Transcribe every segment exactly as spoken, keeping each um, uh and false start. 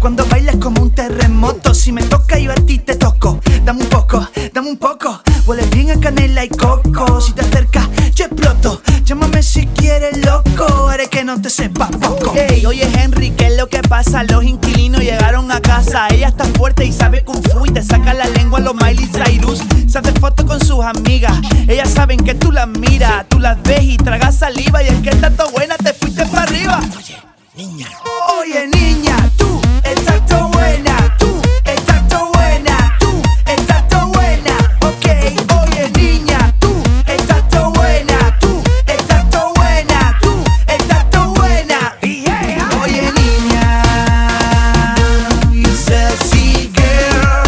Cuando bailas como un terremoto, si me toca yo a ti te toco. Dame un poco, dame un poco. Huele bien a canela y coco. Si te acercas yo exploto. Llámame si quieres loco, haré que no te sepa poco. Ey, oye Henry, ¿qué es lo que pasa? Los inquilinos llegaron a casa. Ella está fuerte y sabe kung fu y te saca la lengua a los Miley Cyrus. Se hace foto con sus amigas. Ellas saben que tú las miras, tú las ves y tragas saliva. Y es que estás tan buena, te fuiste para arriba. Oye, niña. Oye niña, tú estás tan buena. Tú estás tan buena. Tú estás tan buena. Ok, oye niña, tú estás tan buena. Tú estás tan buena. Tú estás tan buena. Yeah. Oye niña, you sexy girl.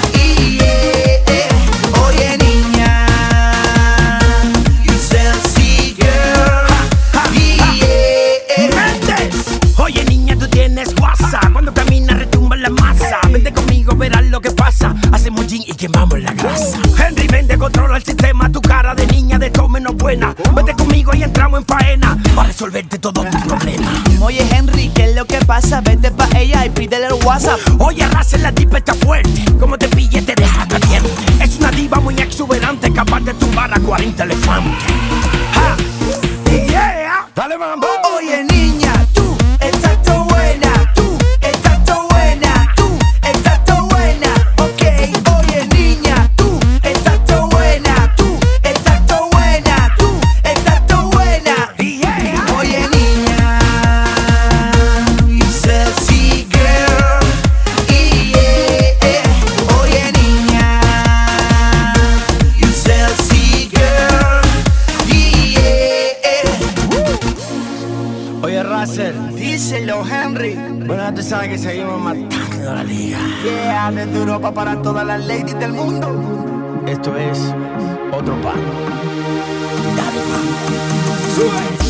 Yeah. Oye niña, you sexy girl. Yeah. Méndez. Oye niña, tú tienes guasa. Cuando caminas retumba la masa. Vente conmigo, verás lo que pasa. Hacemos gin y quemamos la grasa. Henry, vende, controla el sistema. Tu cara de niña de todo menos buena. Vente conmigo y entramos en faena para resolverte todos tus problemas. Oye Henry, ¿qué es lo que pasa? Vete pa' ella y pídele el WhatsApp. Oye, Russell, la tipa está fuerte. Como te pille, te deja caliente. Es una diva muy exuberante, capaz de tumbar a cuarenta elefantes. ¡Ja! Yeah. Dale, mambo. Oye niña, tú estás tan buena. Tú estás tan buena. Tú estás tan buena. Ok, oye niña, tú estás tan buena. Tú estás tan buena. Tú estás tan buena. Yeah. Oye niña, you sexy girl. Yeah. Oye niña, you sexy girl. Yeah. Oye, Russell. Díselo, Henry. Bueno, tú sabes que seguimos matando la liga. Yeah, desde Europa para todas las ladies del mundo. Esto es otro pan. Dale, man. Sube.